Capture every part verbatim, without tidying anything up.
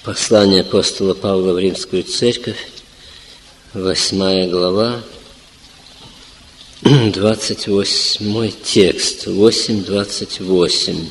Послание апостола Павла в Римскую церковь, восьмая глава, двадцать восьмой текст, восемь двадцать восемь.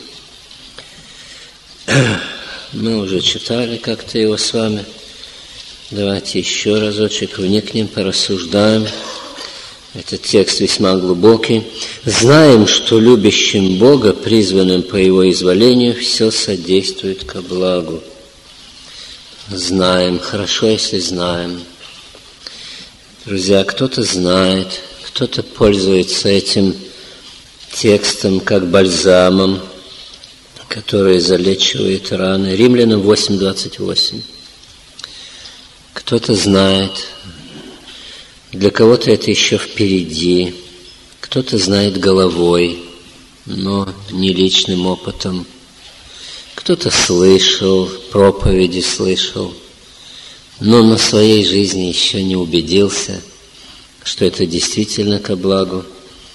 Мы уже читали как-то его с вами. Давайте еще разочек вникнем, порассуждаем. Этот текст весьма глубокий. «Знаем, что любящим Бога, призванным по Его изволению, все содействует ко благу». Знаем, хорошо, если знаем. Друзья, кто-то знает, кто-то пользуется этим текстом как бальзамом, который залечивает раны. Римлянам восемь двадцать восемь. Кто-то знает, для кого-то это еще впереди, кто-то знает головой, но не личным опытом. Кто-то слышал, проповеди слышал, но на своей жизни еще не убедился, что это действительно ко благу.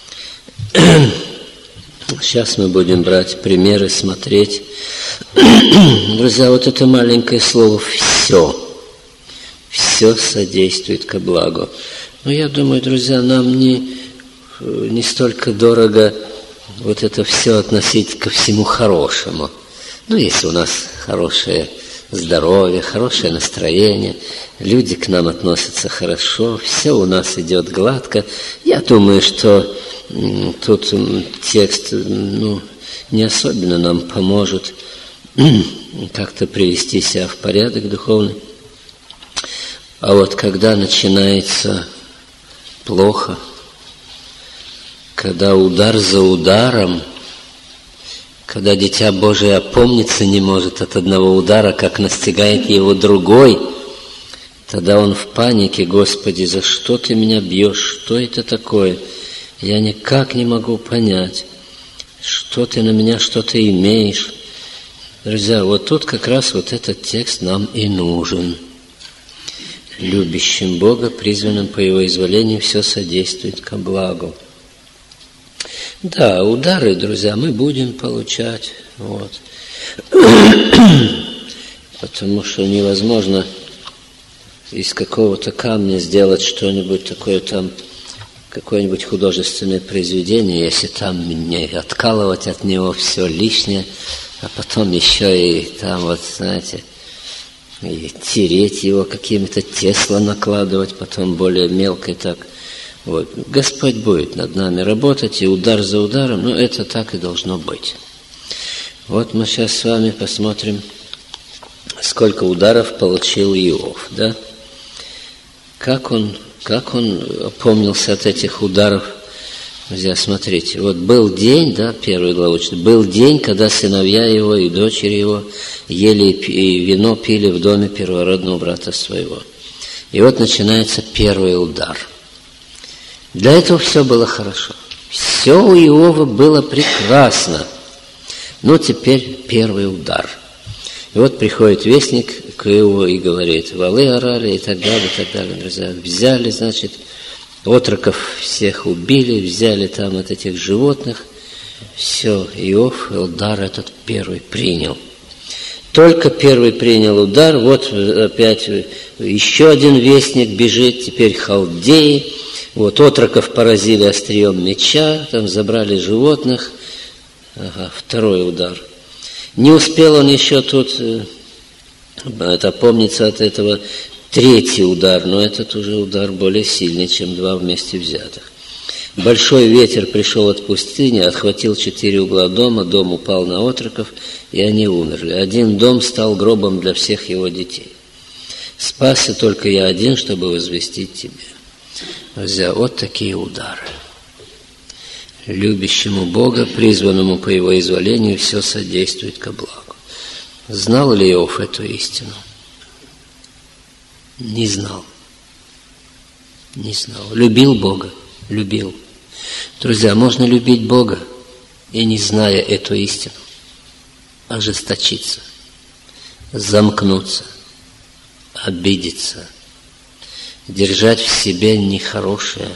Сейчас мы будем брать примеры, смотреть. Друзья, вот это маленькое слово «все». Все содействует ко благу. Но я думаю, друзья, нам не, не столько дорого вот это все относить ко всему хорошему. Ну, если у нас хорошее здоровье, хорошее настроение, люди к нам относятся хорошо, все у нас идет гладко, я думаю, что м, тут м, текст ну, не особенно нам поможет как-то привести себя в порядок духовный. А вот когда начинается плохо, когда удар за ударом, когда Дитя Божие опомниться не может от одного удара, как настигает его другой, тогда он в панике: «Господи, за что ты меня бьешь? Что это такое? Я никак не могу понять, что ты на меня что-то имеешь». Друзья, вот тут как раз вот этот текст нам и нужен. Любящим Бога, призванным по Его изволению, все содействует ко благу. Да, удары, друзья, мы будем получать, вот. Потому что невозможно из какого-то камня сделать что-нибудь такое там, какое-нибудь художественное произведение, если там не откалывать от него все лишнее, а потом еще и там вот, знаете, и тереть его какими-то тесла накладывать, потом более мелко и так. Вот. Господь будет над нами работать, и удар за ударом, но это так и должно быть. Вот мы сейчас с вами посмотрим, сколько ударов получил Иов, да? Как он, как он опомнился от этих ударов. Друзья, смотрите, вот был день, да, первую главу, был день, когда сыновья его и дочери его ели и вино пили в доме первородного брата своего. И вот начинается первый удар. Для этого все было хорошо. Все у Иова было прекрасно. Но теперь первый удар. И вот приходит вестник к Иову и говорит: валы орали и так далее, и так далее. Друзья, взяли, значит, отроков всех убили, взяли там от этих животных. Все, Иов удар этот первый принял. Только первый принял удар, вот опять еще один вестник бежит, теперь халдеи. Вот отроков поразили острием меча, там забрали животных. Ага, второй удар. Не успел он еще тут это опомниться от этого. Третий удар, но этот уже удар более сильный, чем два вместе взятых. Большой ветер пришел от пустыни, отхватил четыре угла дома, дом упал на отроков, и они умерли. Один дом стал гробом для всех его детей. Спасся только я один, чтобы возвестить тебе. Друзья, вот такие удары. Любящему Бога, призванному по Его изволению, все содействует ко благу. Знал ли Иов эту истину? Не знал. Не знал. Любил Бога? Любил. Друзья, можно любить Бога и, не зная эту истину, ожесточиться, замкнуться, обидеться, держать в себе нехорошее.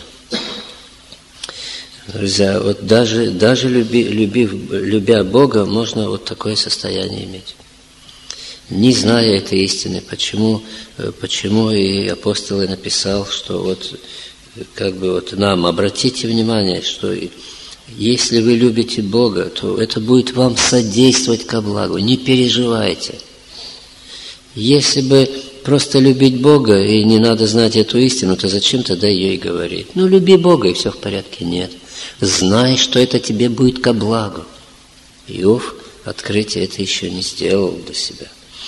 Друзья, вот даже, даже люби, любив, любя Бога, можно вот такое состояние иметь. не зная этой истины. Почему, почему и апостол написал, что вот как бы вот нам обратите внимание, что если вы любите Бога, то это будет вам содействовать ко благу. Не переживайте. Если бы просто любить Бога и не надо знать эту истину, то зачем тогда ее и говорить? Ну, люби Бога, и все в порядке. Нет. Знай, что это тебе будет ко благу. Иов открытие это еще не сделал для себя.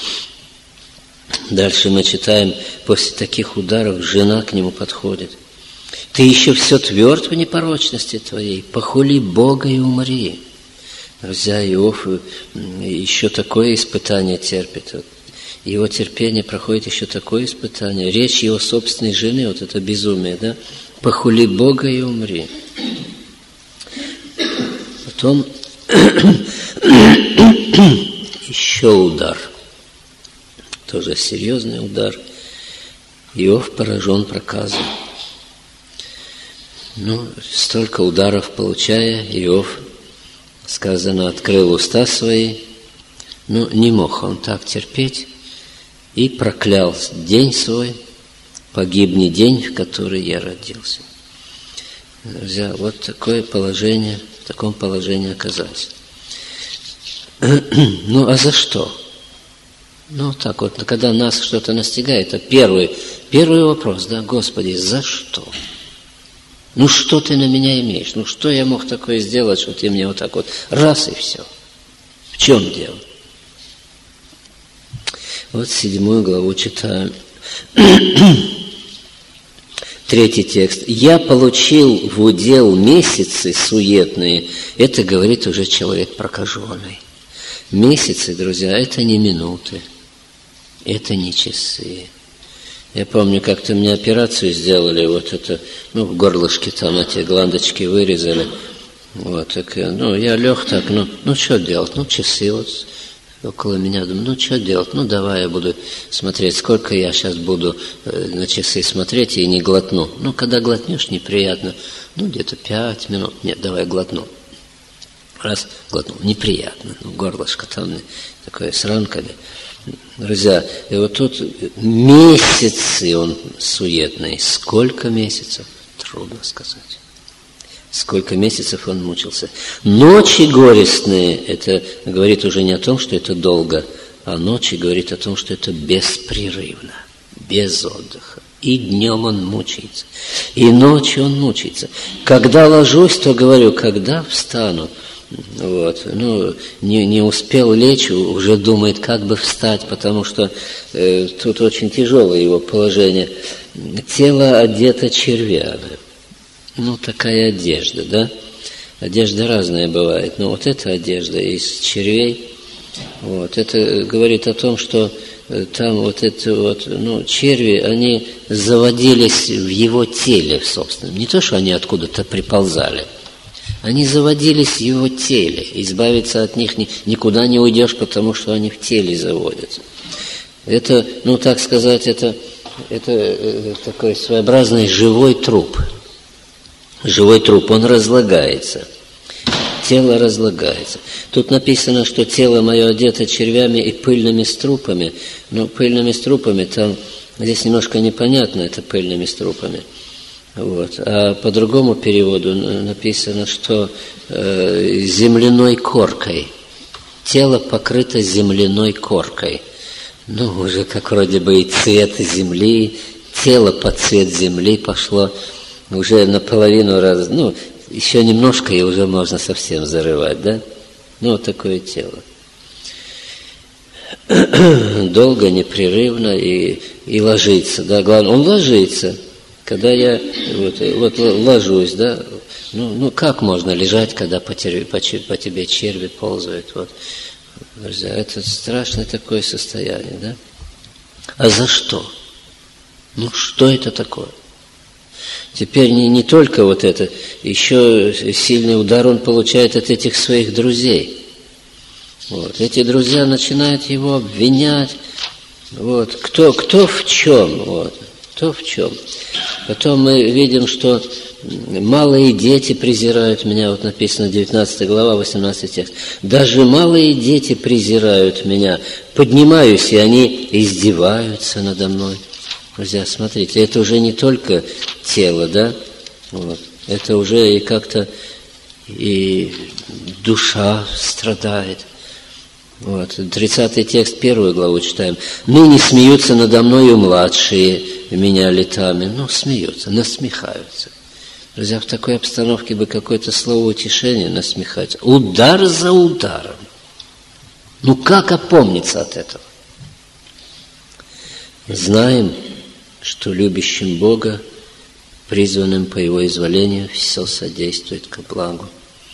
Дальше мы читаем, после таких ударов жена к нему подходит. Ты еще все тверд в непорочности твоей, похули Бога и умри. Друзья, Иов еще такое испытание терпит. Его терпение проходит еще такое испытание. Речь его собственной жены, вот это безумие, да? Похули Бога и умри. Потом еще удар. Тоже серьезный удар. Иов поражен проказом. Ну, столько ударов получая, Иов, сказано, открыл уста свои. Ну, не мог он так терпеть. И проклял день свой, погибни день, в который я родился. Друзья, вот такое положение, в таком положении оказался. Ну, а за что? Ну, так вот, когда нас что-то настигает, это первый, первый вопрос, да, Господи, за что? Ну, что ты на меня имеешь? Ну, что я мог такое сделать, что ты мне вот так вот раз и все? В чем дело? Вот седьмую главу читаем. Третий текст. «Я получил в удел месяцы суетные». Это говорит уже человек прокаженный. Месяцы, друзья, это не минуты, это не часы. Я помню, как-то мне операцию сделали, вот это, ну, в горлышке там эти гландочки вырезали. Вот, так, ну, я лег так, ну, ну, что делать? Ну, часы вот около меня, думаю, ну, что делать? Ну, давай я буду смотреть, сколько я сейчас буду на часы смотреть и не глотну. Ну, когда глотнешь, неприятно. Ну, где-то пять минут. Нет, давай глотну. Раз, глотнул. Неприятно. Ну, горлышко там такое с ранками. Друзья, и вот тут месяцы он суетный. Сколько месяцев? Трудно сказать. Сколько месяцев он мучился. Ночи горестные, это говорит уже не о том, что это долго, а ночи говорит о том, что это беспрерывно, без отдыха. И днем он мучается, и ночью он мучается. Когда ложусь, то говорю, когда встану. Вот. Ну, не, не успел лечь, уже думает, как бы встать, потому что э, тут очень тяжелое его положение. Тело одето червями. Ну, такая одежда, да? Одежда разная бывает, но вот эта одежда из червей, вот, это говорит о том, что там вот это вот, ну, черви, они заводились в его теле, собственно. Не то, что они откуда-то приползали. Они заводились в его теле. Избавиться от них ни, никуда не уйдешь, потому что они в теле заводятся. Это, ну, так сказать, это, это э, такой своеобразный живой труп. Живой труп, он разлагается. Тело разлагается. Тут написано, что тело мое одето червями и пыльными струпами. Но пыльными струпами, там, здесь немножко непонятно, это пыльными струпами. Вот. А по другому переводу написано, что э, земляной коркой. Тело покрыто земляной коркой. Ну, уже как вроде бы и цвет земли, тело под цвет земли пошло. Уже наполовину раз, ну, еще немножко, и уже можно совсем зарывать, да? Ну, вот такое тело. Долго, непрерывно и, и ложится, да, главное, он ложится. Когда я вот, вот ложусь, да, ну, ну, как можно лежать, когда по тебе, по, по тебе черви ползают, вот. Друзья, это страшное такое состояние, да? А за что? Ну, что это такое? Теперь не, не только вот это, еще сильный удар он получает от этих своих друзей. Вот. Эти друзья начинают его обвинять. Вот. Кто, кто в чем? Вот. Кто в чем? Потом мы видим, что малые дети презирают меня, вот написано девятнадцатая глава, восемнадцатый текст. Даже малые дети презирают меня. Поднимаюсь, и они издеваются надо мной. Друзья, смотрите, это уже не только тело, да? Вот. Это уже и как-то и душа страдает. Вот. тридцатый текст, первую главу читаем. «Ныне смеются надо мною младшие меня летами». Ну, смеются, насмехаются. Друзья, в такой обстановке бы какое-то слово утешения насмехать. Удар за ударом. Ну, как опомниться от этого? Знаем, что любящим Бога, призванным по Его изволению, все содействует ко благу.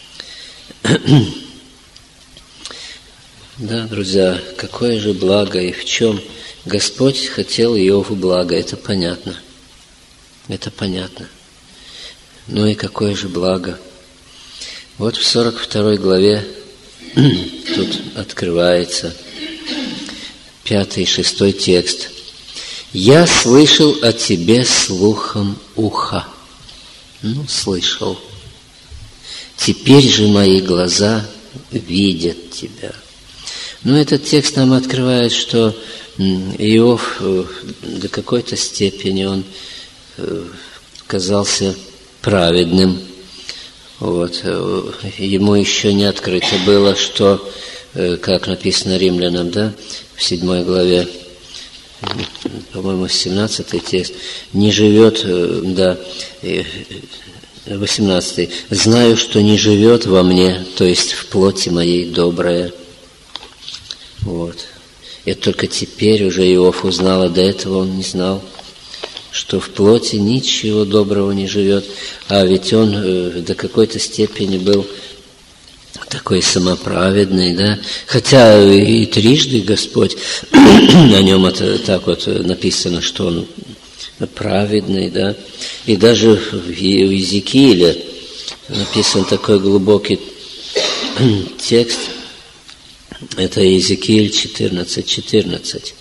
Да, друзья, какое же благо и в чем Господь хотел Иову благо, это понятно. Это понятно. Ну и какое же благо. Вот в сорок второй главе тут открывается пятый и шестой текст. «Я слышал о тебе слухом уха». Ну, слышал. «Теперь же мои глаза видят тебя». Ну, этот текст нам открывает, что Иов до какой-то степени он казался праведным. Вот. Ему еще не открыто было, что, как написано Римлянам, да, в седьмой главе, по-моему, семнадцатый текст, не живет, да, восемнадцатый, «Знаю, что не живет во мне, то есть в плоти моей доброе». Вот. И только теперь уже Иов узнал, а до этого он не знал, что в плоти ничего доброго не живет, а ведь он э, до какой-то степени был такой самоправедный, да, хотя и трижды Господь, на нем это так вот написано, что он праведный, да, и даже в Иезекииле написан такой глубокий текст, это Иезекииль четырнадцать четырнадцать.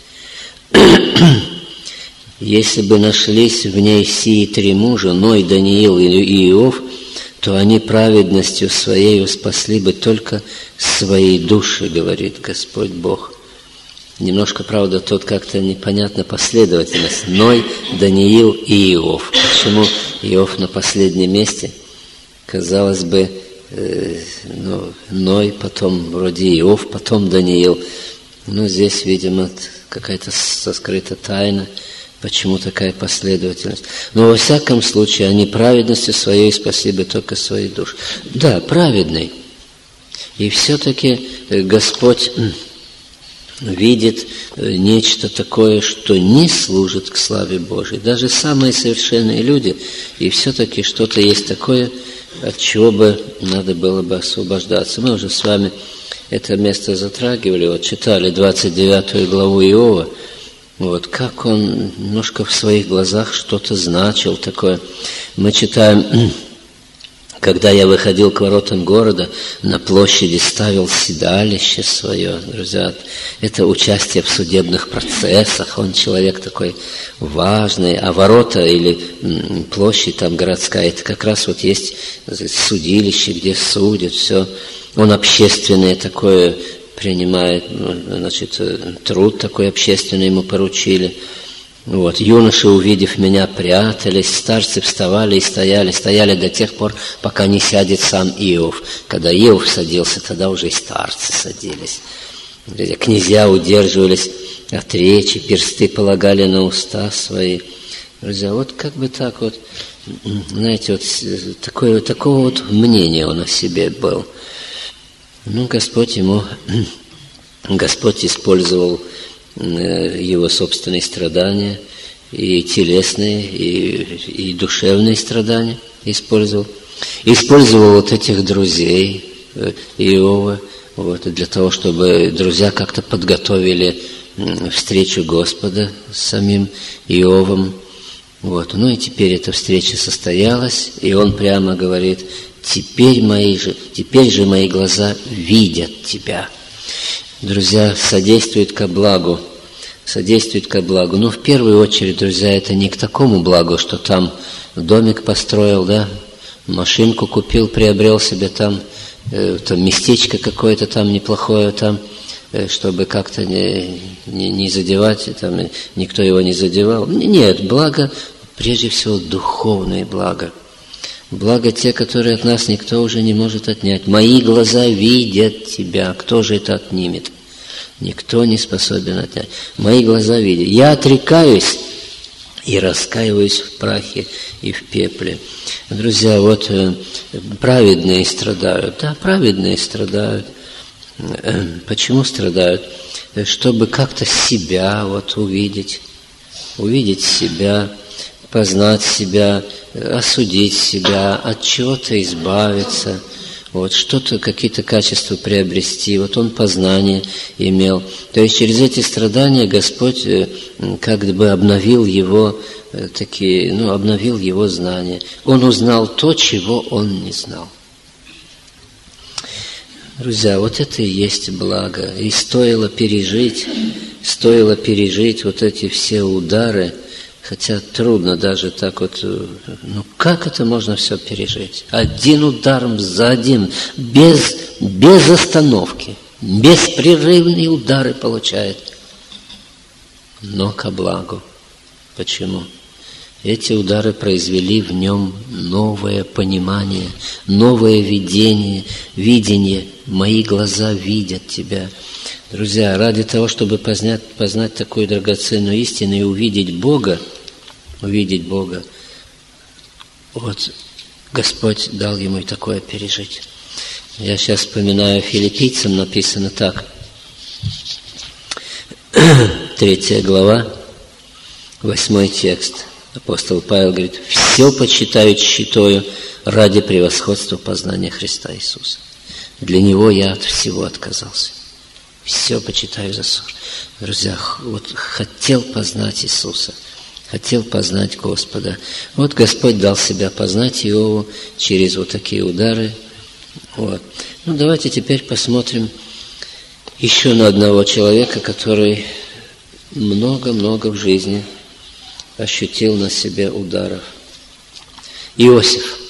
«Если бы нашлись в ней сии три мужа, Ной, Даниил и Иов, то они праведностью своей спасли бы только свои души, говорит Господь Бог». Немножко, правда, тут как-то непонятна последовательность. Ной, Даниил и Иов. Почему Иов на последнем месте? Казалось бы, э, ну, Ной, потом вроде Иов, потом Даниил. Но здесь, видимо, какая-то соскрыта тайна. Почему такая последовательность? Но во всяком случае, они праведностью своей спасли бы только свои души. Да, праведный. И все-таки Господь видит нечто такое, что не служит к славе Божией. Даже самые совершенные люди, и все-таки что-то есть такое, от чего бы надо было бы освобождаться. Мы уже с вами это место затрагивали, вот читали двадцать девятую главу Иова. Вот, как он немножко в своих глазах что-то значил такое. Мы читаем, когда я выходил к воротам города, на площади ставил седалище свое. Друзья, это участие в судебных процессах. Он человек такой важный. А ворота или площадь там городская, это как раз вот есть судилище, где судят, все. Он общественное такое принимает, значит, труд такой общественный ему поручили. Вот. Юноши, увидев меня, прятались, старцы вставали и стояли, стояли до тех пор, пока не сядет сам Иов. Когда Иов садился, тогда уже и старцы садились. Князья удерживались от речи, персты полагали на уста свои. Друзья, вот как бы так вот, знаете, вот такое, такого вот мнения он о себе был. Ну, Господь ему, Господь использовал его собственные страдания, и телесные, и, и душевные страдания использовал. Использовал вот этих друзей Иова, вот, для того, чтобы друзья как-то подготовили встречу Господа с самим Иовом. Вот. Ну и теперь эта встреча состоялась, и он прямо говорит: Теперь, мои же, теперь же мои глаза видят тебя. Друзья, содействует ко благу, содействует ко благу. Но в первую очередь, друзья, это не к такому благу, что там домик построил, да, машинку купил, приобрел себе там, э, там местечко какое-то там неплохое там, э, чтобы как-то не, не, не задевать, там, никто его не задевал. Нет, благо, прежде всего, духовное благо. Благо те, которые от нас никто уже не может отнять. Мои глаза видят тебя. Кто же это отнимет? Никто не способен отнять. Мои глаза видят. Я отрекаюсь и раскаиваюсь в прахе и в пепле. Друзья, вот праведные страдают. Да, праведные страдают. Почему страдают? Чтобы как-то себя вот увидеть. Увидеть себя, познать себя, осудить себя, от чего-то избавиться, вот, что-то, какие-то качества приобрести. Вот он познание имел. То есть через эти страдания Господь как бы обновил его, такие, ну, обновил его знания. Он узнал то, чего он не знал. Друзья, вот это и есть благо. И стоило пережить, стоило пережить вот эти все удары. Хотя трудно даже так вот, ну как это можно все пережить? Один удар за один, без, без остановки, беспрерывные удары получает. Но ко благу. Почему? Эти удары произвели в нем новое понимание, новое видение, видение. Мои глаза видят тебя. Друзья, ради того, чтобы познать, познать такую драгоценную истину и увидеть Бога, увидеть Бога, вот Господь дал ему и такое пережить. Я сейчас вспоминаю, филиппийцам написано так. Третья глава, восьмой текст. Апостол Павел говорит: «Все почитаю тщетою ради превосходства познания Христа Иисуса. Для Него я от всего отказался. Все почитаю за ссор». Друзья, вот хотел познать Иисуса, хотел познать Господа. Вот Господь дал себя познать Иову через вот такие удары. Вот. Ну, давайте теперь посмотрим еще на одного человека, который много-много в жизни ощутил на себе ударов. Иосиф.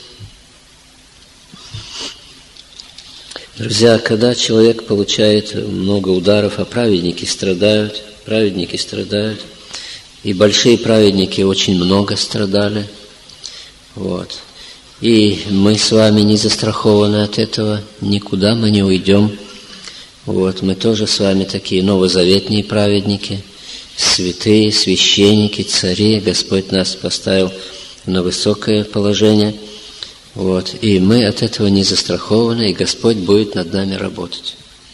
Друзья, когда человек получает много ударов, а праведники страдают, праведники страдают, и большие праведники очень много страдали, вот. И мы с вами не застрахованы от этого, никуда мы не уйдем. Вот, мы тоже с вами такие новозаветные праведники, святые, священники, цари. Господь нас поставил на высокое положение. Вот, и мы от этого не застрахованы, и Господь будет над нами работать.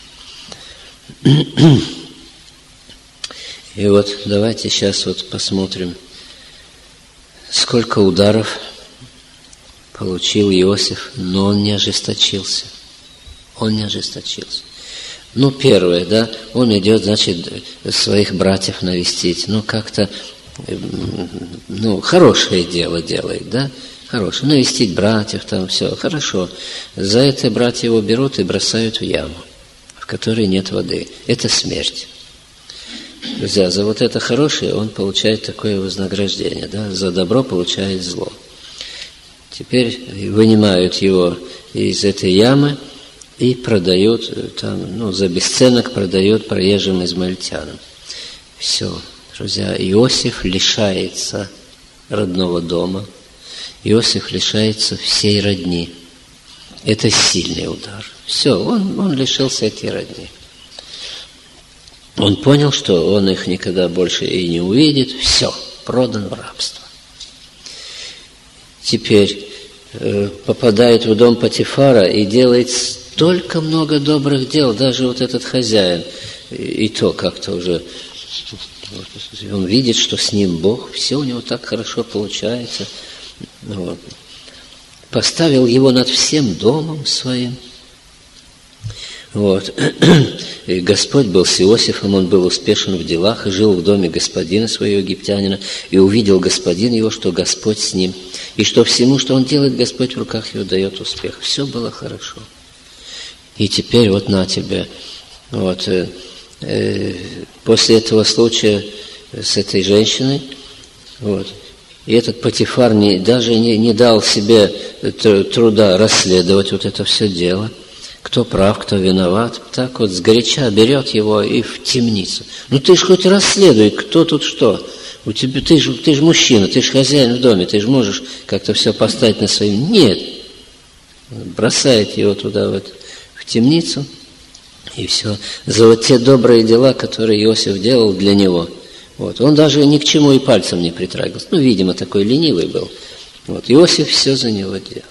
И вот давайте сейчас вот посмотрим, сколько ударов получил Иосиф, но он не ожесточился. Он не ожесточился. Ну, первое, да, он идет, значит, своих братьев навестить. Ну, как-то, ну, хорошее дело делает, да, хорошее. Навестить братьев, там все, хорошо. За это братья его берут и бросают в яму, в которой нет воды. Это смерть. Друзья, за вот это хорошее он получает такое вознаграждение, да, за добро получает зло. Теперь вынимают его из этой ямы и продают там, ну, за бесценок продают проезжим измаильтянам. Все, друзья, Иосиф лишается родного дома, Иосиф лишается всей родни. Это сильный удар. Все, он, он лишился этой родни. Он понял, что он их никогда больше и не увидит. Все, продан в рабство. Теперь э, попадает в дом Потифара и делает столько много добрых дел. Даже вот этот хозяин, и, и то как-то уже, он видит, что с ним Бог, все у него так хорошо получается. Вот. Поставил его над всем домом своим. Вот. И Господь был с Иосифом, он был успешен в делах и жил в доме господина своего египтянина, и увидел господин его, что Господь с ним, и что всему, что он делает, Господь в руках его дает успех. Все было хорошо. И теперь вот на тебе. Вот. После этого случая с этой женщиной, вот, И этот Потифар не, даже не, не дал себе труда расследовать вот это все дело. Кто прав, кто виноват. Так вот сгоряча берет его и в темницу. Ну ты ж хоть расследуй, кто тут что. У тебя, ты же ты ж мужчина, ты же хозяин в доме, ты же можешь как-то все поставить на свои... Нет. Бросает его туда вот в темницу. И все. За вот те добрые дела, которые Иосиф делал для него. Вот. Он даже ни к чему и пальцем не притрагивался. Ну, видимо, такой ленивый был. Вот. Иосиф все за него делал.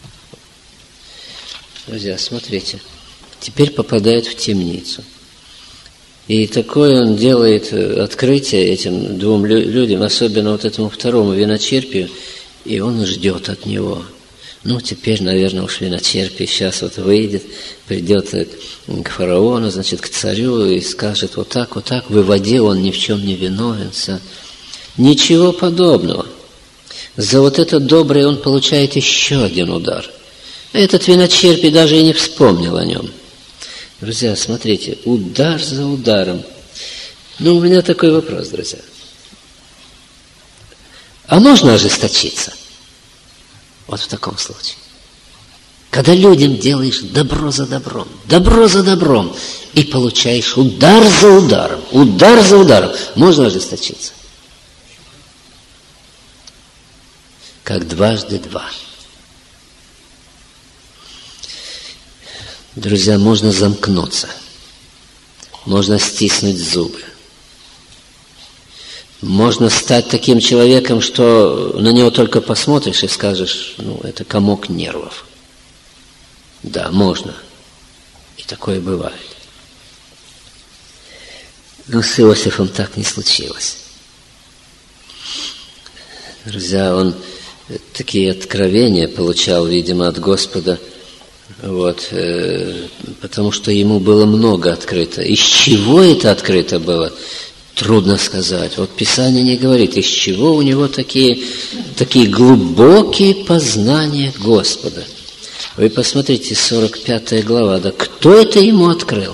Друзья, смотрите. Теперь попадает в темницу. И такое он делает открытие этим двум людям, особенно вот этому второму виночерпию, и он ждет от него. Ну, теперь, наверное, уж виночерпий сейчас вот выйдет, придет к фараону, значит, к царю и скажет вот так, вот так, выводи, он ни в чем не виновен. Ничего подобного. За вот это доброе он получает еще один удар. Этот виночерпий даже и не вспомнил о нем. Друзья, смотрите, удар за ударом. Ну, у меня такой вопрос, друзья. А можно ожесточиться? Вот в таком случае. Когда людям делаешь добро за добром, добро за добром, и получаешь удар за ударом, удар за ударом, можно ожесточиться. Как дважды два. Друзья, можно замкнуться, можно стиснуть зубы, можно стать таким человеком, что на него только посмотришь и скажешь, ну, это комок нервов. Да, можно. И такое бывает. Но с Иосифом так не случилось. Друзья, он такие откровения получал, видимо, от Господа, вот, э, потому что ему было много открыто. Из чего это открыто было, трудно сказать. Вот Писание не говорит, из чего у него такие, такие глубокие познания Господа. Вы посмотрите, сорок пятая глава, да, кто это ему открыл?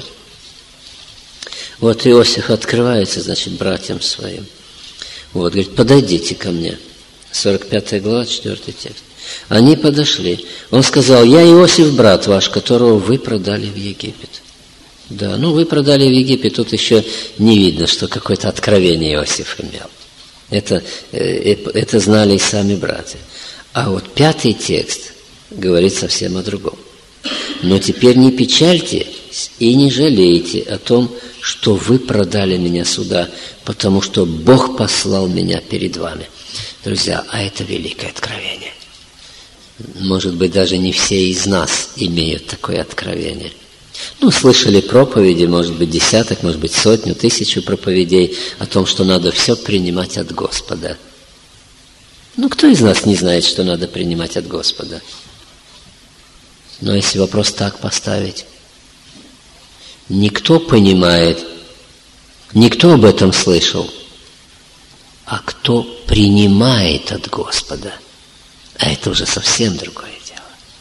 Вот Иосиф открывается, значит, братьям своим. Вот, говорит, подойдите ко мне. сорок пятая глава, четвёртый текст. Они подошли. Он сказал, я Иосиф, брат ваш, которого вы продали в Египет. Да, ну вы продали в Египет, тут еще не видно, что какое-то откровение Иосиф имел. Это, это знали и сами братья. А вот пятый текст говорит совсем о другом. Но теперь не печальтесь и не жалейте о том, что вы продали меня сюда, потому что Бог послал меня перед вами. Друзья, а это великое откровение. Может быть, даже не все из нас имеют такое откровение. Ну, слышали проповеди, может быть, десяток, может быть, сотню, тысячу проповедей о том, что надо все принимать от Господа. Ну, кто из нас не знает, что надо принимать от Господа? Но если вопрос так поставить, никто понимает, никто об этом слышал, а кто принимает от Господа, а это уже совсем другое дело.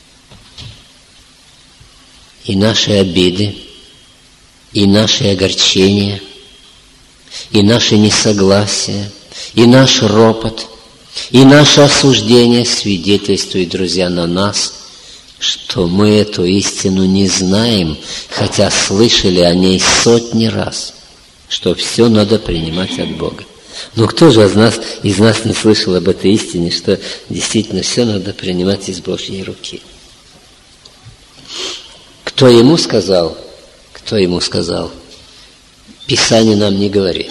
И наши обиды, и наши огорчения, и наши несогласия, и наш ропот, и наше осуждение свидетельствует, друзья, на нас, что мы эту истину не знаем, хотя слышали о ней сотни раз, что все надо принимать от Бога. Но кто же из нас, из нас не слышал об этой истине, что действительно все надо принимать из Божьей руки? Кто ему сказал? Кто ему сказал? Писание нам не говорит.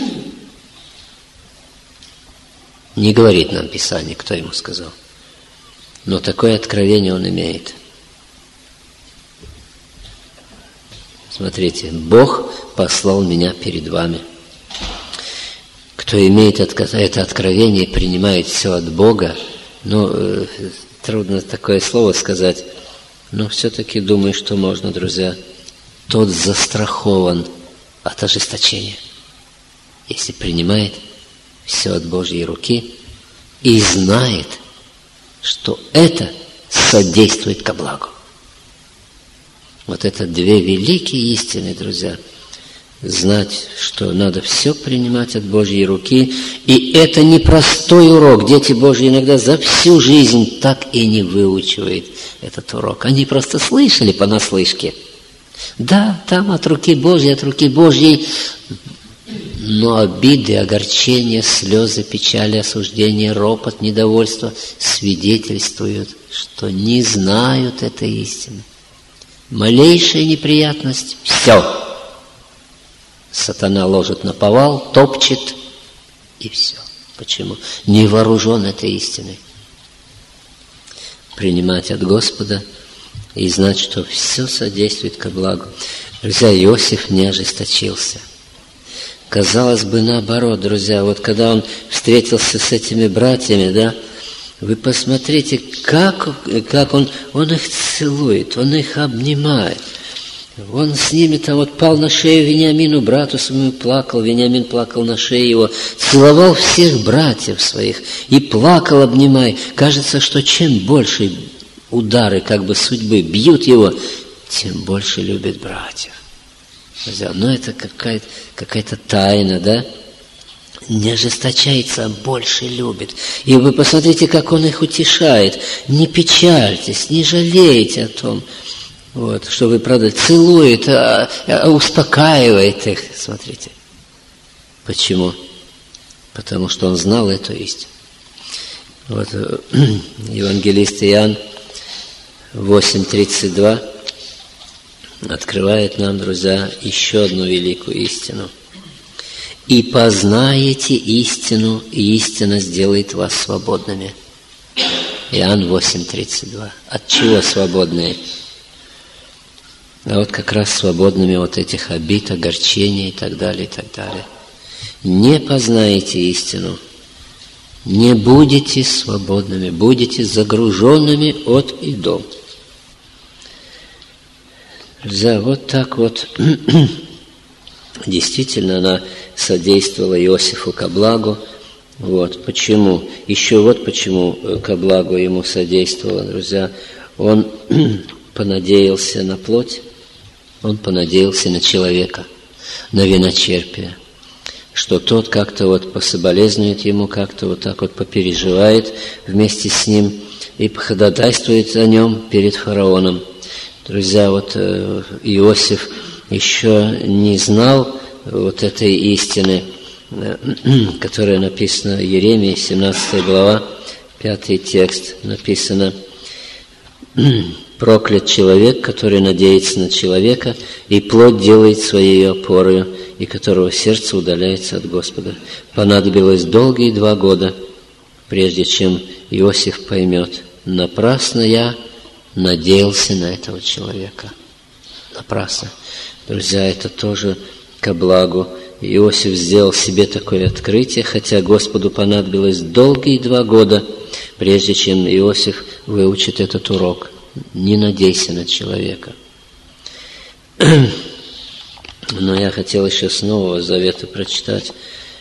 Не говорит нам Писание, кто ему сказал. Но такое откровение он имеет. Смотрите, Бог послал меня перед вами. Кто имеет это откровение и принимает все от Бога, ну, трудно такое слово сказать, но все-таки думаю, что можно, друзья, тот застрахован от ожесточения, если принимает все от Божьей руки и знает, что это содействует ко благу. Вот это две великие истины, друзья. знать, что надо все принимать от Божьей руки. И это непростой урок. Дети Божьи иногда за всю жизнь так и не выучивают этот урок. Они просто слышали понаслышке. Да, там от руки Божьей, от руки Божьей. Но обиды, огорчения, слезы, печали, осуждения, ропот, недовольство свидетельствуют, что не знают этой истины. Малейшая неприятность – все. Сатана ложит на повал, топчет, и все. Почему? Не вооружен этой истиной. Принимать от Господа и знать, что все содействует ко благу. Друзья, Иосиф не ожесточился. Казалось бы, наоборот, друзья, вот когда он встретился с этими братьями, да, вы посмотрите, как, как он, он их целует, он их обнимает. Он с ними-то вот пал на шею Вениамину, брату своему, плакал. Вениамин плакал на шее его, целовал всех братьев своих и плакал, обнимая. Кажется, что чем больше удары как бы судьбы бьют его, тем больше любит братьев. Но это какая-то, какая-то тайна, да? Не ожесточается, а больше любит. И вы посмотрите, как он их утешает. Не печальтесь, не жалейте о том, вот, что вы, правда, целует, а, а успокаивает их. Смотрите. Почему? Потому что он знал эту истину. Вот евангелист Иоанн восемь тридцать два открывает нам, друзья, еще одну великую истину. «И познаете истину, и истина сделает вас свободными». Иоанн восемь тридцать два. От чего свободные? А вот как раз свободными от этих обид, огорчений и так далее, и так далее. Не познаете истину, не будете свободными, будете загруженными от идол. Друзья, вот так вот действительно она содействовала Иосифу ко благу. Вот почему. Еще вот почему ко благу ему содействовала, друзья. Он понадеялся на плоть, он понадеялся на человека, на виночерпия, что тот как-то вот пособолезнует ему, как-то вот так вот попереживает вместе с ним и походатайствует о нем перед фараоном. Друзья, вот Иосиф еще не знал вот этой истины, которая написана в Иеремии, семнадцатая глава, пятый текст, написано: «Проклят человек, который надеется на человека, и плоть делает своей опорою, и которого сердце удаляется от Господа». Понадобилось долгие два года, прежде чем Иосиф поймет: напрасно я надеялся на этого человека. Напрасно. Друзья, это тоже ко благу. Иосиф сделал себе такое открытие, хотя Господу понадобилось долгие два года, прежде чем Иосиф выучит этот урок. Не надейся на человека. Но я хотел еще с Нового Завета прочитать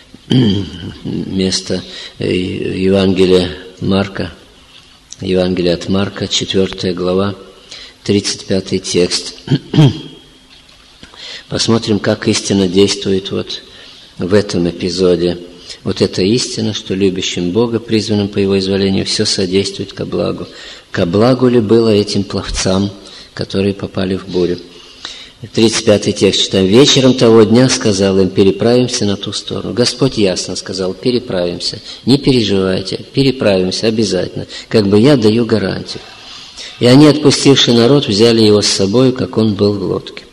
место Евангелия Марка, Евангелие от Марка, четвёртая глава, тридцать пятый текст. Посмотрим, как истина действует вот в этом эпизоде. Вот эта истина, что любящим Бога, призванным по Его изволению, все содействует ко благу. Ко благу ли было этим пловцам, которые попали в бурю? тридцать пятый текст читаем. «Вечером того дня сказал им: переправимся на ту сторону». Господь ясно сказал: переправимся. Не переживайте, переправимся обязательно. Как бы я даю гарантию. И они, отпустивший народ, взяли его с собой, как он был в лодке.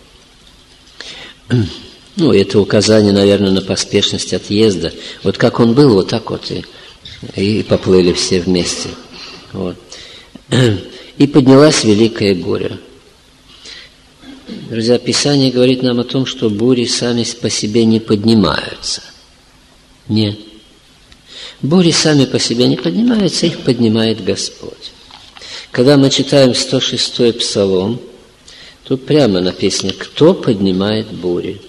Ну, это указание, наверное, на поспешность отъезда. Вот как он был, вот так вот и, и поплыли все вместе. Вот. И поднялась великая буря. Друзья, Писание говорит нам о том, что бури сами по себе не поднимаются. Нет. Бури сами по себе не поднимаются, их поднимает Господь. Когда мы читаем сто шестой Псалом, тут прямо написано: кто поднимает бури.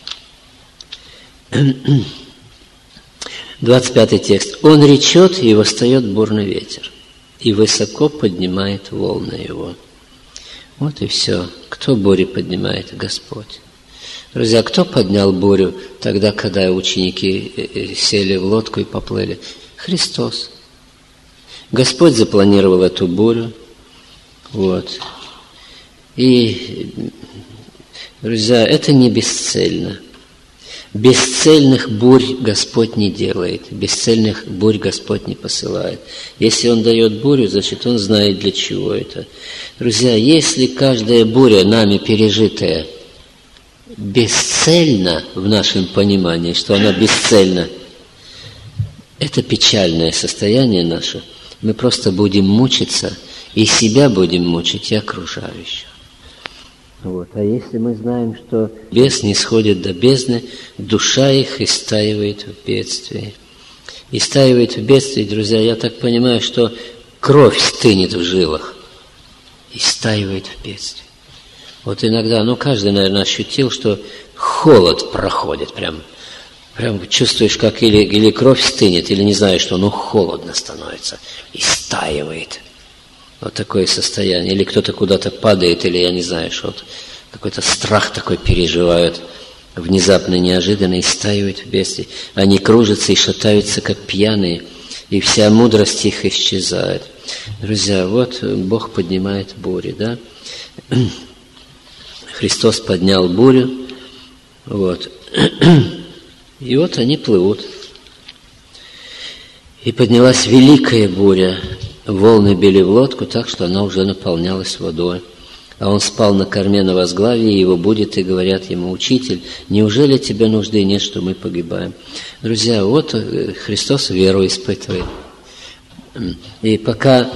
двадцать пятый текст. Он речет, и восстает бурный ветер, и высоко поднимает волны его. Вот и все. Кто бури поднимает? Господь. Друзья, кто поднял бурю тогда, когда ученики сели в лодку и поплыли? Христос. Господь запланировал эту бурю. Вот. И, друзья, это не бесцельно. Бесцельных бурь Господь не делает, бесцельных бурь Господь не посылает. Если Он дает бурю, значит, Он знает, для чего это. Друзья, если каждая буря, нами пережитая, бесцельна в нашем понимании, что она бесцельна, это печальное состояние наше. Мы просто будем мучиться, и себя будем мучить, и окружающих. Вот. А если мы знаем, что бес не сходит до бездны, душа их истаивает в бедствии. Истаивает в бедствии, друзья, я так понимаю, что кровь стынет в жилах. Истаивает в бедствии. Вот иногда, ну каждый, наверное, ощутил, что холод проходит прям. Прям чувствуешь, как или, или кровь стынет, или не знаешь, что, ну холодно становится. Истаивает. Вот такое состояние. Или кто-то куда-то падает, или я не знаю, что вот какой-то страх такой переживают, внезапно, неожиданно, и стаивают в бедствии. Они кружатся и шатаются, как пьяные, и вся мудрость их исчезает. Друзья, вот Бог поднимает бури, да? Христос поднял бурю, вот. И вот они плывут. И поднялась великая буря. Волны били в лодку так, что она уже наполнялась водой. А он спал на корме на возглавии, и его будет, и говорят ему: «Учитель, неужели тебе нужды нет, что мы погибаем?» Друзья, вот Христос веру испытывает. И пока,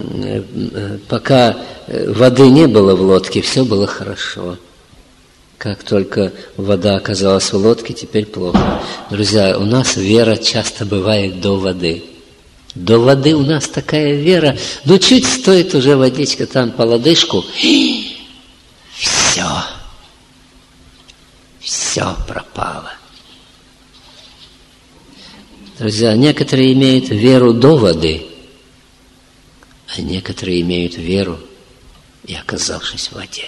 пока воды не было в лодке, все было хорошо. Как только вода оказалась в лодке, теперь плохо. Друзья, у нас вера часто бывает до воды. До воды у нас такая вера, ну чуть стоит уже водичка там по лодыжку, и все, все пропало. Друзья, некоторые имеют веру до воды, а некоторые имеют веру, и оказавшись в воде.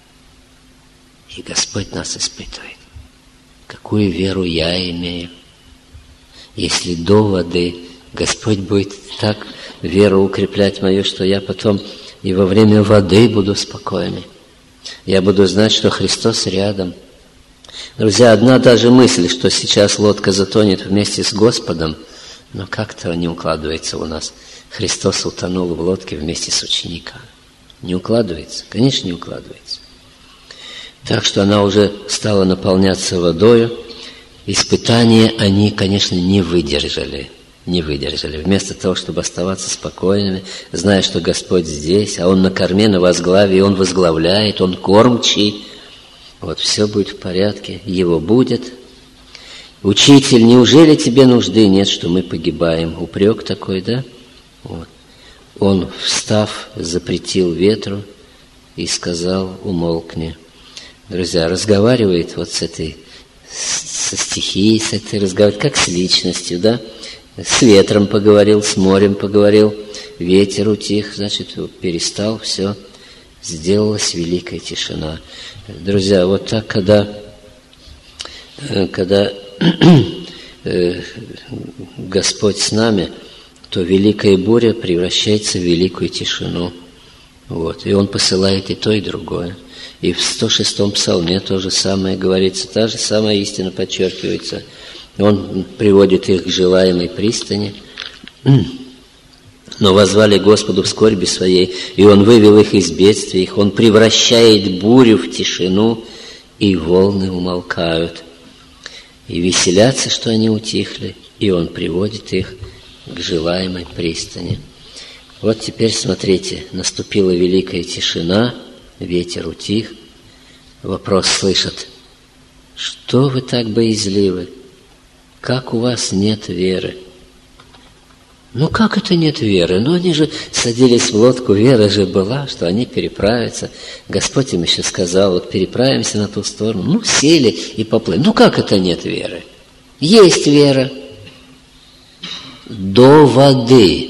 И Господь нас испытывает. Какую веру я имею? Если до воды Господь будет так веру укреплять мою, что я потом и во время воды буду спокойный. Я буду знать, что Христос рядом. Друзья, одна даже мысль, что сейчас лодка затонет вместе с Господом, но как-то не укладывается у нас. Христос утонул в лодке вместе с учениками. Не укладывается? Конечно, не укладывается. Так что она уже стала наполняться водою. Испытания они, конечно, не выдержали. Не выдержали. Вместо того, чтобы оставаться спокойными, зная, что Господь здесь, а Он на корме, на возглавии, Он возглавляет, Он кормчий. Вот все будет в порядке, Его будет. «Учитель, неужели тебе нужды нет, что мы погибаем?» Упрек такой, да? Вот. Он, встав, запретил ветру и сказал: «Умолкни». Друзья, разговаривает вот с этой, со стихией, с этой разговаривает, как с личностью, да? С ветром поговорил, с морем поговорил, ветер утих, значит, перестал, все, сделалась великая тишина. Друзья, вот так, когда, когда Господь с нами, то великая буря превращается в великую тишину. Вот. И Он посылает и то, и другое. И в сто шестом псалме то же самое говорится, та же самая истина подчеркивается. Он приводит их к желаемой пристани. Но воззвали Господу в скорби своей, и Он вывел их из бедствия их. Он превращает бурю в тишину, и волны умолкают. И веселятся, что они утихли, и Он приводит их к желаемой пристани. Вот теперь смотрите, наступила великая тишина, ветер утих. Вопрос слышат: «Что вы так боязливы? Как у вас нет веры?» Ну как это нет веры? Ну они же садились в лодку, вера же была, что они переправятся. Господь им еще сказал: вот переправимся на ту сторону. Ну сели и поплыли. Ну как это нет веры? Есть вера. До воды.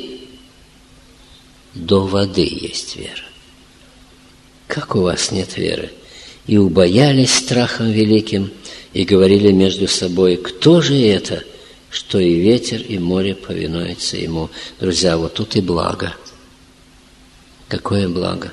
До воды есть вера. Как у вас нет веры? и убоялись страхом великим, и говорили между собой: кто же это, что и ветер, и море повинуются ему? Друзья, вот тут и благо. Какое благо!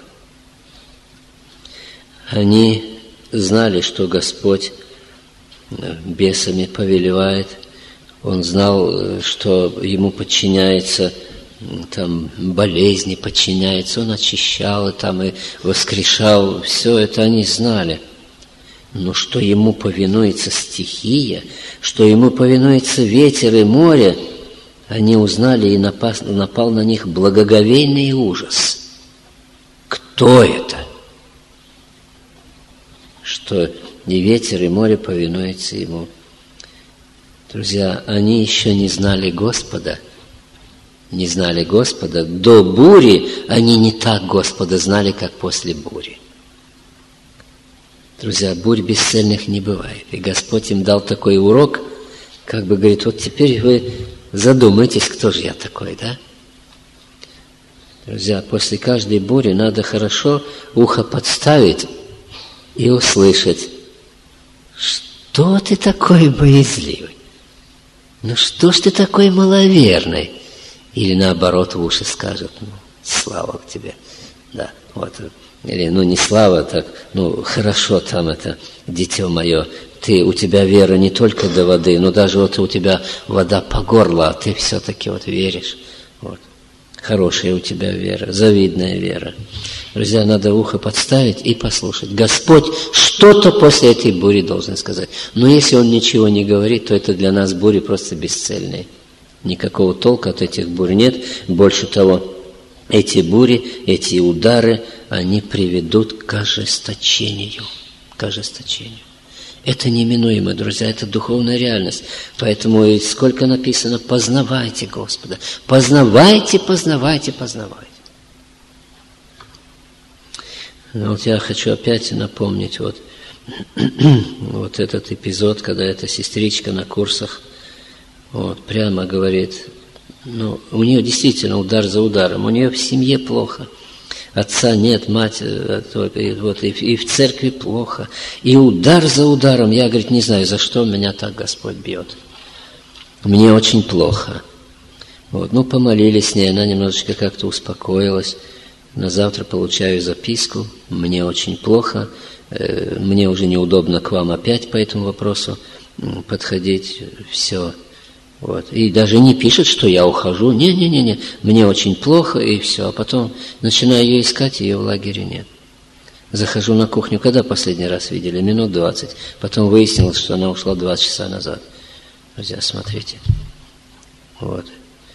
Они знали, что Господь бесами повелевает. Он знал, что ему подчиняется, там, болезни подчиняется. Он очищал и, там, и воскрешал. Все это они знали. Но что ему повинуется стихия, что ему повинуется ветер и море, они узнали, и напал, напал на них благоговейный ужас. Кто это? Что и ветер, и море повинуются ему. Друзья, они еще не знали Господа. Не знали Господа. До бури они не так Господа знали, как после бури. Друзья, бурь бесцельных не бывает. И Господь им дал такой урок, как бы говорит: вот теперь вы задумайтесь, кто же я такой, да? Друзья, после каждой бури надо хорошо ухо подставить и услышать: что ты такой боязливый? Ну что ж ты такой маловерный? Или наоборот в уши скажет: ну, слава тебе. Да, вот. Или, ну, не слава, так, ну, хорошо там это, дитё мое, ты, у тебя вера не только до воды, но даже вот у тебя вода по горло, а ты все-таки вот веришь. Вот. Хорошая у тебя вера, завидная вера. Друзья, надо ухо подставить и послушать. Господь что-то после этой бури должен сказать. Но если Он ничего не говорит, то это для нас бури просто бесцельные. Никакого толка от этих бурь нет. Больше того, эти бури, эти удары, они приведут к ожесточению. К ожесточению. Это неминуемо, друзья, это духовная реальность. Поэтому и сколько написано: познавайте Господа. Познавайте, познавайте, познавайте. Но вот я хочу опять напомнить вот, вот этот эпизод, когда эта сестричка на курсах вот, прямо говорит: ну, у нее действительно удар за ударом, у нее в семье плохо. Отца нет, мать, вот, и, и в церкви плохо. И удар за ударом. Я, говорит, не знаю, за что меня так Господь бьет. Мне очень плохо. Вот, ну, помолились с ней, она немножечко как-то успокоилась. На завтра получаю записку: мне очень плохо, мне уже неудобно к вам опять по этому вопросу подходить. Все. Вот. И даже не пишет, что я ухожу. Не-не-не, мне очень плохо, и все. А потом начинаю ее искать, ее в лагере нет. Захожу на кухню. Когда последний раз видели? Минут двадцать. Потом выяснилось, что она ушла два часа назад. Друзья, смотрите. Вот.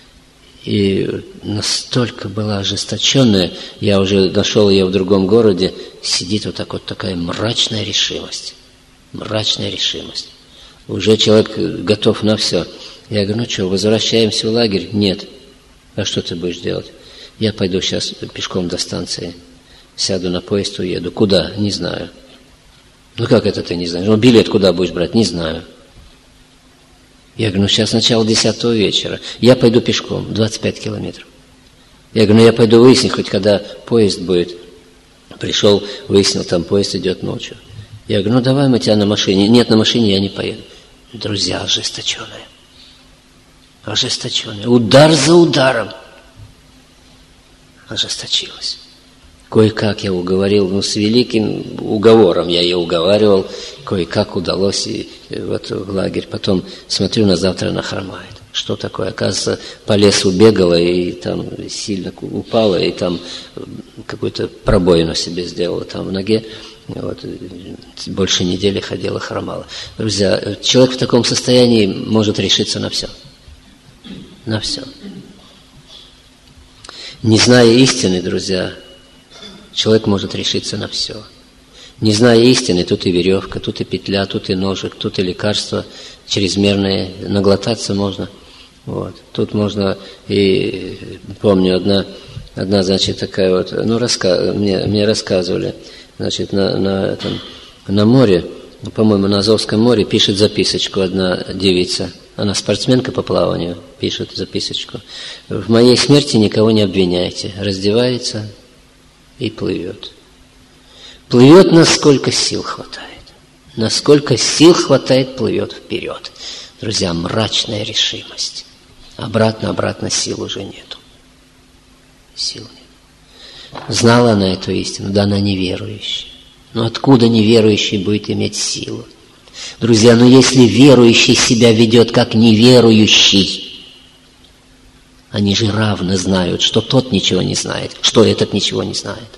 И настолько была ожесточенная, я уже нашел ее в другом городе, сидит вот так вот такая мрачная решимость. Мрачная решимость. Уже человек готов на все. Я говорю: ну что, возвращаемся в лагерь? Нет. А что ты будешь делать? Я пойду сейчас пешком до станции, сяду на поезд, уеду. Куда? Не знаю. Ну как это ты не знаешь? Ну билет куда будешь брать? Не знаю. Я говорю: ну сейчас начало десятого вечера. Я пойду пешком, двадцать пять километров. Я говорю: ну я пойду выяснить, хоть когда поезд будет. Пришел, выяснил, там поезд идет ночью. Я говорю: ну давай мы тебя на машине. Нет, на машине я не поеду. Друзья, ожесточенные. Ожесточенные. Удар за ударом. Ожесточилась. Кое-как я уговорил, ну, с великим уговором я ее уговаривал, кое-как удалось и вот в лагерь. Потом смотрю, на завтра она хромает. Что такое? Оказывается, по лесу бегала и там сильно упала, и там какую-то пробоину себе сделала там в ноге. Вот, больше недели ходила, хромала. Друзья, человек в таком состоянии может решиться на все. На все. Не зная истины, друзья, человек может решиться на все. Не зная истины, тут и веревка, тут и петля, тут и ножик, тут и лекарства чрезмерные, наглотаться можно. Вот. Тут можно, и помню, одна, одна значит, такая вот, ну, раска, мне, мне рассказывали, значит, на, на, там, на море, по-моему, на Азовском море пишет записочку одна девица. Она спортсменка по плаванию, пишет записочку. В моей смерти никого не обвиняйте. Раздевается и плывет. Плывет, насколько сил хватает. Насколько сил хватает, плывет вперед. Друзья, мрачная решимость. Обратно, обратно сил уже нету. Сил нет. Знала она эту истину, да она неверующая. Но откуда неверующий будет иметь силу? Друзья, но если верующий себя ведет как неверующий, они же равно знают, что тот ничего не знает, что этот ничего не знает.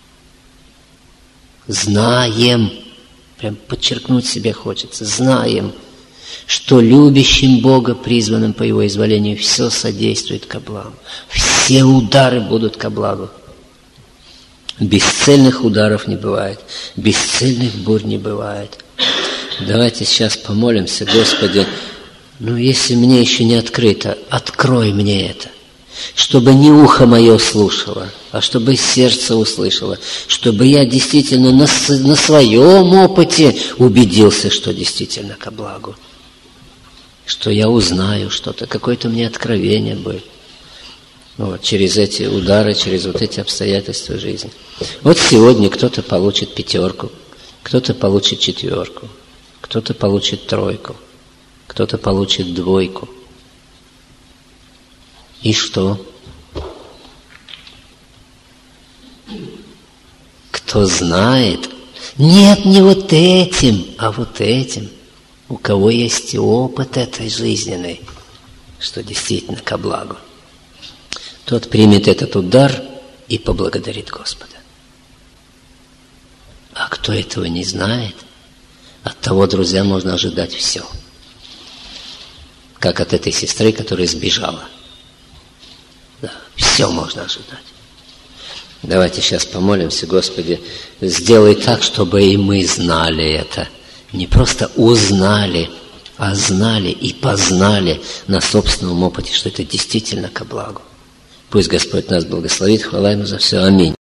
Знаем, прям подчеркнуть себе хочется, знаем, что любящим Бога, призванным по Его изволению, все содействует ко благу. Все удары будут ко благу. Бесцельных ударов не бывает, бесцельных бурь не бывает. Давайте сейчас помолимся, Господи, ну если мне еще не открыто, открой мне это, чтобы не ухо мое слушало, а чтобы сердце услышало, чтобы я действительно на, на своем опыте убедился, что действительно ко благу, что я узнаю что-то, какое-то мне откровение будет. Вот, через эти удары, через вот эти обстоятельства жизни. Вот сегодня кто-то получит пятерку, кто-то получит четверку, кто-то получит тройку, кто-то получит двойку. И что? Кто знает? Нет, не вот этим, а вот этим. У кого есть опыт этой жизненной, что действительно ко благу, тот примет этот удар и поблагодарит Господа. А кто этого не знает, от того, друзья, можно ожидать все. Как от этой сестры, которая сбежала. Да, все можно ожидать. Давайте сейчас помолимся, Господи, сделай так, чтобы и мы знали это. Не просто узнали, а знали и познали на собственном опыте, что это действительно ко благу. Пусть Господь нас благословит. Хвала Ему за все. Аминь.